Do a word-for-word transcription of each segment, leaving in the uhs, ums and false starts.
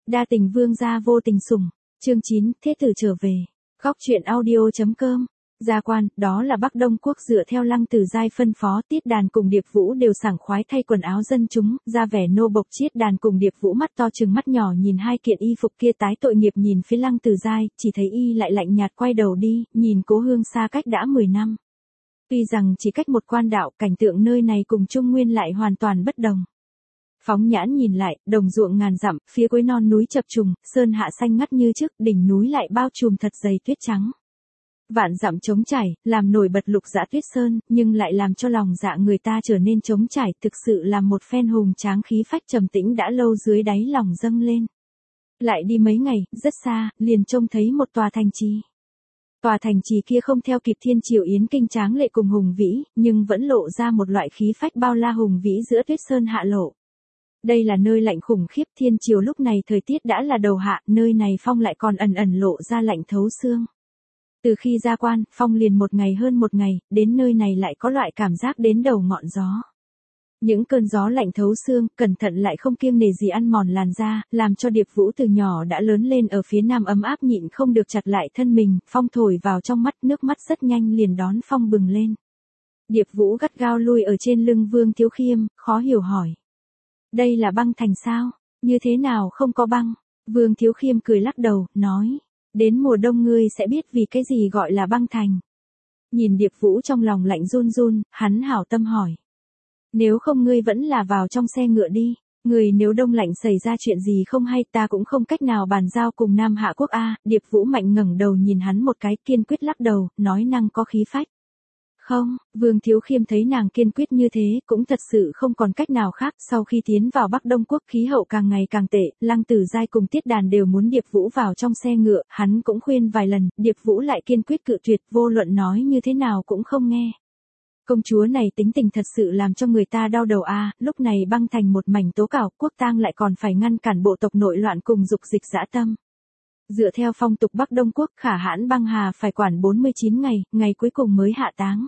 Đa tình vương gia vô tình sủng. Chương chín, thế tử trở về. Góc truyện audio.com. Gia quan, đó là Bắc Đông Quốc dựa theo Lăng Tử Giai phân phó, Tiết Đàn cùng Điệp Vũ đều sảng khoái thay quần áo dân chúng, ra vẻ nô bộc. Tiết Đàn cùng Điệp Vũ mắt to trừng mắt nhỏ nhìn hai kiện y phục kia, tái tội nghiệp nhìn phía Lăng Tử Giai, chỉ thấy y lại lạnh nhạt quay đầu đi, nhìn cố hương xa cách đã mười năm. Tuy rằng chỉ cách một quan đạo, cảnh tượng nơi này cùng Trung Nguyên lại hoàn toàn bất đồng. Phóng nhãn nhìn lại, đồng ruộng ngàn dặm, phía cuối non núi chập trùng, sơn hạ xanh ngắt như trước, đỉnh núi lại bao trùm thật dày tuyết trắng. Vạn dặm trống trải, làm nổi bật lục dã tuyết sơn, nhưng lại làm cho lòng dạ người ta trở nên trống trải, thực sự là một phen hùng tráng khí phách trầm tĩnh đã lâu dưới đáy lòng dâng lên. Lại đi mấy ngày, rất xa, liền trông thấy một tòa thành trì. Tòa thành trì kia không theo kịp thiên triều yến kinh tráng lệ cùng hùng vĩ, nhưng vẫn lộ ra một loại khí phách bao la hùng vĩ giữa tuyết sơn hạ lộ. Đây là nơi lạnh khủng khiếp, thiên triều lúc này thời tiết đã là đầu hạ, nơi này phong lại còn ẩn ẩn lộ ra lạnh thấu xương. Từ khi ra quan, phong liền một ngày hơn một ngày, đến nơi này lại có loại cảm giác đến đầu ngọn gió. Những cơn gió lạnh thấu xương, cẩn thận lại không kiêng nể gì ăn mòn làn da, làm cho Điệp Vũ từ nhỏ đã lớn lên ở phía nam ấm áp nhịn không được chặt lại thân mình, phong thổi vào trong mắt, nước mắt rất nhanh liền đón phong bừng lên. Điệp Vũ gắt gao lui ở trên lưng Vương Thiếu Khiêm, khó hiểu hỏi. Đây là băng thành sao? Như thế nào không có băng? Vương Thiếu Khiêm cười lắc đầu, nói. Đến mùa đông ngươi sẽ biết vì cái gì gọi là băng thành. Nhìn Điệp Vũ trong lòng lạnh run run, hắn hảo tâm hỏi. Nếu không ngươi vẫn là vào trong xe ngựa đi. Người nếu đông lạnh xảy ra chuyện gì không hay, ta cũng không cách nào bàn giao cùng Nam Hạ Quốc a. Điệp Vũ mạnh ngẩng đầu nhìn hắn một cái, kiên quyết lắc đầu, nói năng có khí phách. Không, Vương Thiếu Khiêm thấy nàng kiên quyết như thế, cũng thật sự không còn cách nào khác. Sau khi tiến vào Bắc Đông Quốc, khí hậu càng ngày càng tệ, Lăng Tử Giai cùng Tiết Đàn đều muốn Điệp Vũ vào trong xe ngựa, hắn cũng khuyên vài lần, Điệp Vũ lại kiên quyết cự tuyệt, vô luận nói như thế nào cũng không nghe. Công chúa này tính tình thật sự làm cho người ta đau đầu a. À, lúc này băng thành một mảnh tố cảo, quốc tang lại còn phải ngăn cản bộ tộc nội loạn cùng dục dịch dã tâm. Dựa theo phong tục Bắc Đông Quốc, Khả Hãn băng hà phải quản bốn mươi chín ngày, ngày cuối cùng mới hạ táng.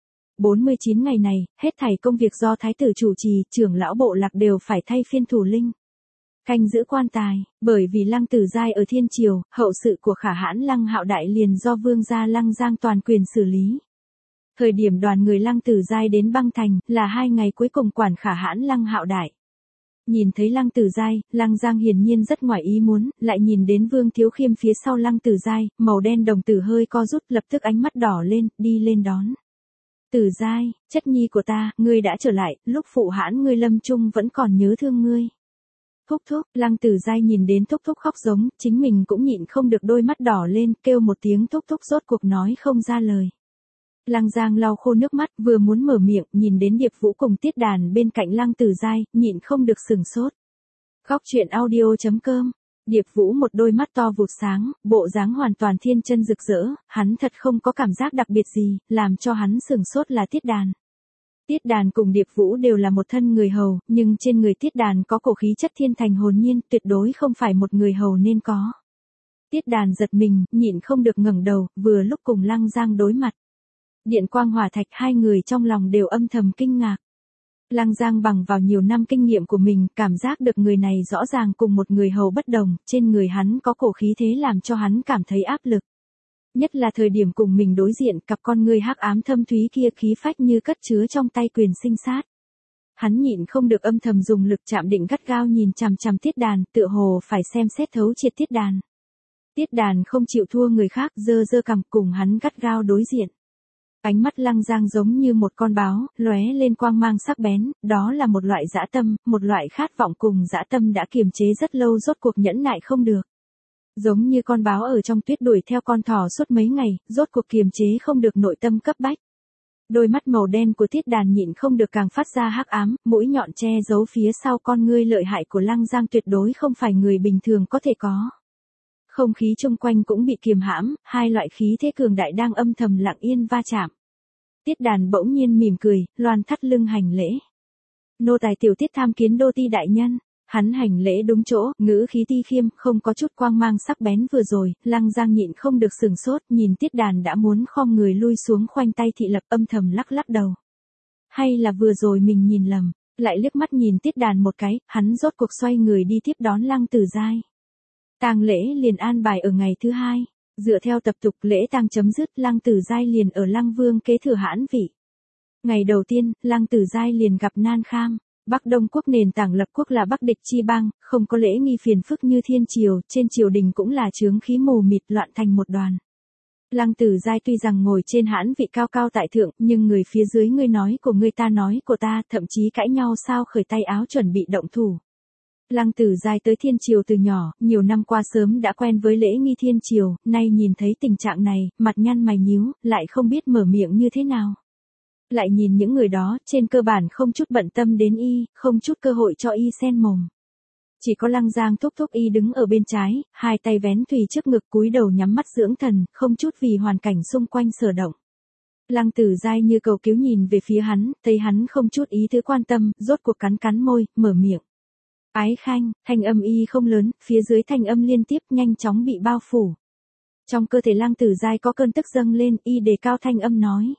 bốn mươi chín ngày này, hết thảy công việc do thái tử chủ trì, trưởng lão bộ lạc đều phải thay phiên thủ linh. Canh giữ quan tài, bởi vì Lăng Tử Giai ở thiên triều, hậu sự của Khả Hãn Lăng Hạo Đại liền do vương gia Lăng Giang toàn quyền xử lý. Thời điểm đoàn người Lăng Tử Giai đến băng thành, là hai ngày cuối cùng quản Khả Hãn Lăng Hạo Đại. Nhìn thấy Lăng Tử Giai, Lăng Giang hiển nhiên rất ngoài ý muốn, lại nhìn đến Vương Thiếu Khiêm phía sau Lăng Tử Giai, màu đen đồng tử hơi co rút, lập tức ánh mắt đỏ lên, đi lên đón. Tử Giai, chất nhi của ta, ngươi đã trở lại, lúc phụ hãn ngươi lâm chung vẫn còn nhớ thương ngươi. Thúc thúc, Lăng Tử Giai nhìn đến thúc thúc khóc giống, chính mình cũng nhịn không được đôi mắt đỏ lên, kêu một tiếng thúc thúc rốt cuộc nói không ra lời. Lăng Giang lau khô nước mắt, vừa muốn mở miệng, nhìn đến Điệp Vũ cùng Tiết Đàn bên cạnh Lăng Tử Giai, nhịn không được sừng sốt. Góc truyện audio.com. Điệp Vũ một đôi mắt to vụt sáng, bộ dáng hoàn toàn thiên chân rực rỡ, hắn thật không có cảm giác đặc biệt gì, làm cho hắn sừng sốt là Tiết Đàn. Tiết Đàn cùng Điệp Vũ đều là một thân người hầu, nhưng trên người Tiết Đàn có cổ khí chất thiên thành hồn nhiên, tuyệt đối không phải một người hầu nên có. Tiết Đàn giật mình, nhịn không được ngẩng đầu, vừa lúc cùng Lăng Giang đối mặt. Điện quang hỏa thạch, hai người trong lòng đều âm thầm kinh ngạc. Lăng Giang bằng vào nhiều năm kinh nghiệm của mình, cảm giác được người này rõ ràng cùng một người hầu bất đồng, trên người hắn có cổ khí thế làm cho hắn cảm thấy áp lực. Nhất là thời điểm cùng mình đối diện, cặp con người hắc ám thâm thúy kia khí phách như cất chứa trong tay quyền sinh sát. Hắn nhịn không được âm thầm dùng lực chạm định gắt gao nhìn chằm chằm Tiết Đàn, tựa hồ phải xem xét thấu triệt Tiết Đàn. Tiết Đàn không chịu thua người khác, giơ giơ cằm cùng hắn gắt gao đối diện. Ánh mắt Lăng Giang giống như một con báo, lóe lên quang mang sắc bén, đó là một loại dã tâm, một loại khát vọng cùng dã tâm đã kiềm chế rất lâu rốt cuộc nhẫn nại không được. Giống như con báo ở trong tuyết đuổi theo con thỏ suốt mấy ngày, rốt cuộc kiềm chế không được nội tâm cấp bách. Đôi mắt màu đen của Tiết Đàn nhịn không được càng phát ra hắc ám, mũi nhọn che giấu phía sau con ngươi lợi hại của Lăng Giang tuyệt đối không phải người bình thường có thể có. Không khí chung quanh cũng bị kiềm hãm, hai loại khí thế cường đại đang âm thầm lặng yên va chạm. Tiết Đàn bỗng nhiên mỉm cười, loan thắt lưng hành lễ. Nô tài tiểu Tiết tham kiến đô ti đại nhân. Hắn hành lễ đúng chỗ, ngữ khí ti khiêm, không có chút quang mang sắc bén vừa rồi, Lăng Giang nhịn không được sừng sốt, nhìn Tiết Đàn đã muốn khom người lui xuống khoanh tay thị lập, âm thầm lắc lắc đầu. Hay là vừa rồi mình nhìn lầm, lại liếc mắt nhìn Tiết Đàn một cái, hắn rốt cuộc xoay người đi tiếp đón Lăng Tử Giai. Tang lễ liền an bài ở ngày thứ hai. Dựa theo tập tục lễ tang chấm dứt, Lăng Tử Giai liền ở Lăng Vương kế thừa hãn vị. Ngày đầu tiên, Lăng Tử Giai liền gặp nan kham. Bắc Đông quốc nền tảng lập quốc là Bắc địch chi bang, không có lễ nghi phiền phức như thiên triều, trên triều đình cũng là chướng khí mù mịt loạn thành một đoàn. Lăng Tử Giai tuy rằng ngồi trên hãn vị cao cao tại thượng, nhưng người phía dưới ngươi nói của ngươi ta nói của ta, thậm chí cãi nhau sao khởi tay áo chuẩn bị động thủ. Lăng Tử Giai tới thiên triều từ nhỏ, nhiều năm qua sớm đã quen với lễ nghi thiên triều, nay nhìn thấy tình trạng này, mặt nhăn mày nhíu, lại không biết mở miệng như thế nào. Lại nhìn những người đó, trên cơ bản không chút bận tâm đến y, không chút cơ hội cho y xen mồm. Chỉ có Lăng Giang thúc thúc y đứng ở bên trái, hai tay vén thùy trước ngực cúi đầu nhắm mắt dưỡng thần, không chút vì hoàn cảnh xung quanh sở động. Lăng Tử Giai như cầu cứu nhìn về phía hắn, thấy hắn không chút ý tứ quan tâm, rốt cuộc cắn cắn môi, mở miệng. Ái khanh, thanh âm y không lớn, phía dưới thanh âm liên tiếp nhanh chóng bị bao phủ. Trong cơ thể Lăng Tử Giai có cơn tức dâng lên, y đề cao thanh âm nói.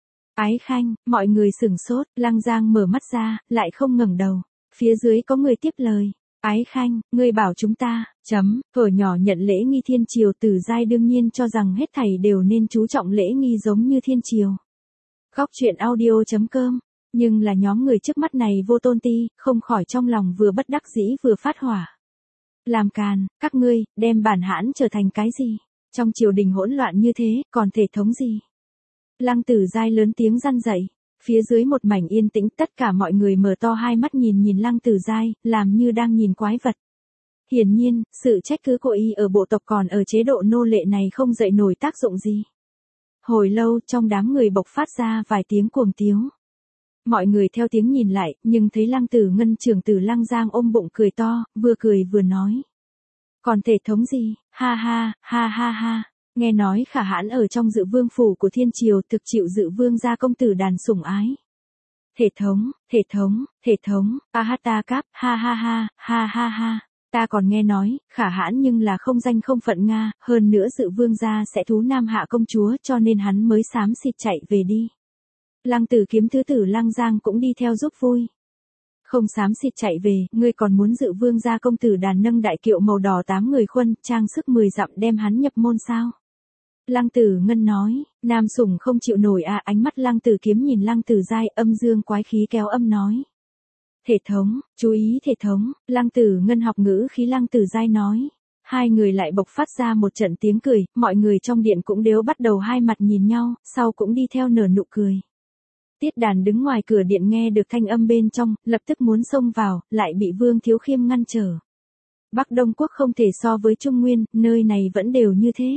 Ái khanh, mọi người sửng sốt, Lăng Giang mở mắt ra, lại không ngẩng đầu. Phía dưới có người tiếp lời. Ái khanh, ngươi bảo chúng ta, chấm, thuở nhỏ nhận lễ nghi thiên triều. Tử Giai đương nhiên cho rằng hết thảy đều nên chú trọng lễ nghi giống như thiên triều. Góc truyện audio chấm com. Nhưng là nhóm người trước mắt này vô tôn ti, không khỏi trong lòng vừa bất đắc dĩ vừa phát hỏa. Làm càn, các ngươi, đem bản hãn trở thành cái gì? Trong triều đình hỗn loạn như thế, còn thể thống gì? Lăng Tử Giai lớn tiếng răn dậy. Phía dưới một mảnh yên tĩnh, tất cả mọi người mở to hai mắt nhìn nhìn Lăng Tử Giai, làm như đang nhìn quái vật. Hiển nhiên, sự trách cứ của y ở bộ tộc còn ở chế độ nô lệ này không dậy nổi tác dụng gì. Hồi lâu, trong đám người bộc phát ra vài tiếng cuồng tiếu. Mọi người theo tiếng nhìn lại, nhưng thấy Lăng Tử Ngân trưởng tử Lăng Giang ôm bụng cười to, vừa cười vừa nói. Còn thể thống gì, ha ha, ha ha ha. Nghe nói Khả Hãn ở trong dự vương phủ của thiên triều thực chịu dự vương gia công tử đàn sủng ái. Thể thống, thể thống, thể thống, a hát ta cáp, ha ha ha, ha ha ha. Ta còn nghe nói, Khả Hãn nhưng là không danh không phận Nga, hơn nữa dự vương gia sẽ thú nam hạ công chúa cho nên hắn mới xám xịt chạy về đi. Lăng Tử Kiếm thứ tử Lăng Giang cũng đi theo giúp vui. Không xám xịt chạy về, ngươi còn muốn dự vương gia công tử đàn nâng đại kiệu màu đỏ tám người khuân, trang sức mười dặm đem hắn nhập môn sao? Lăng Tử Ngân nói, nam sủng không chịu nổi à. Ánh mắt Lăng Tử Kiếm nhìn Lăng Tử Giai, âm dương quái khí kéo âm nói. Thể thống, chú ý thể thống, Lăng Tử Ngân học ngữ khí Lăng Tử Giai nói. Hai người lại bộc phát ra một trận tiếng cười, mọi người trong điện cũng đều bắt đầu hai mặt nhìn nhau, sau cũng đi theo nở nụ cười. Tiết Đàn đứng ngoài cửa điện nghe được thanh âm bên trong, lập tức muốn xông vào, lại bị Vương Thiếu Khiêm ngăn trở. Bắc Đông quốc không thể so với Trung Nguyên, nơi này vẫn đều như thế.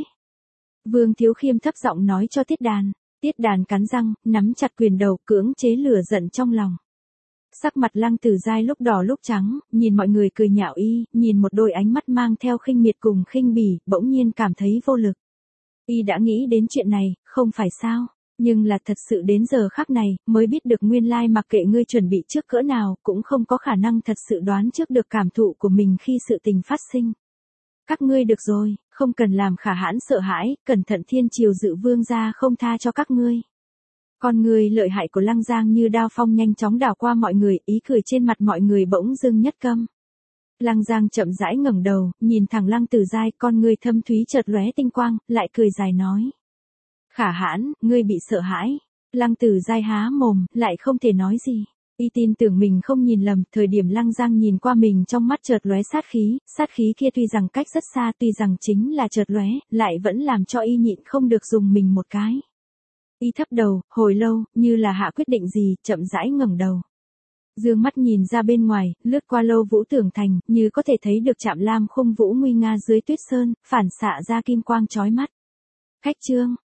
Vương Thiếu Khiêm thấp giọng nói cho Tiết Đàn. Tiết Đàn cắn răng, nắm chặt quyền đầu, cưỡng chế lửa giận trong lòng. Sắc mặt Lăng Tử Giai lúc đỏ lúc trắng, nhìn mọi người cười nhạo y, nhìn một đôi ánh mắt mang theo khinh miệt cùng khinh bỉ, bỗng nhiên cảm thấy vô lực. Y đã nghĩ đến chuyện này, không phải sao? Nhưng là thật sự đến giờ khắc này, mới biết được nguyên lai mặc kệ ngươi chuẩn bị trước cỡ nào, cũng không có khả năng thật sự đoán trước được cảm thụ của mình khi sự tình phát sinh. Các ngươi được rồi, không cần làm Khả Hãn sợ hãi, cẩn thận thiên triều dự vương gia không tha cho các ngươi. Con người lợi hại của Lăng Giang như đao phong nhanh chóng đảo qua mọi người, ý cười trên mặt mọi người bỗng dưng nhất câm. Lăng Giang chậm rãi ngẩng đầu, nhìn thẳng Lăng Tử Giai, con người thâm thúy chợt lóe tinh quang, lại cười dài nói. Khả Hãn, ngươi bị sợ hãi. Lăng Tử Giai há mồm, lại không thể nói gì. Y tin tưởng mình không nhìn lầm, thời điểm Lăng Giang nhìn qua mình trong mắt chợt lóe sát khí, sát khí kia tuy rằng cách rất xa, tuy rằng chính là chợt lóe, lại vẫn làm cho y nhịn không được dùng mình một cái. Y thấp đầu, hồi lâu, như là hạ quyết định gì, chậm rãi ngẩng đầu. Dương mắt nhìn ra bên ngoài, lướt qua lâu vũ tường thành, như có thể thấy được Trạm Lam khung vũ nguy nga dưới tuyết sơn, phản xạ ra kim quang chói mắt. Khách trương,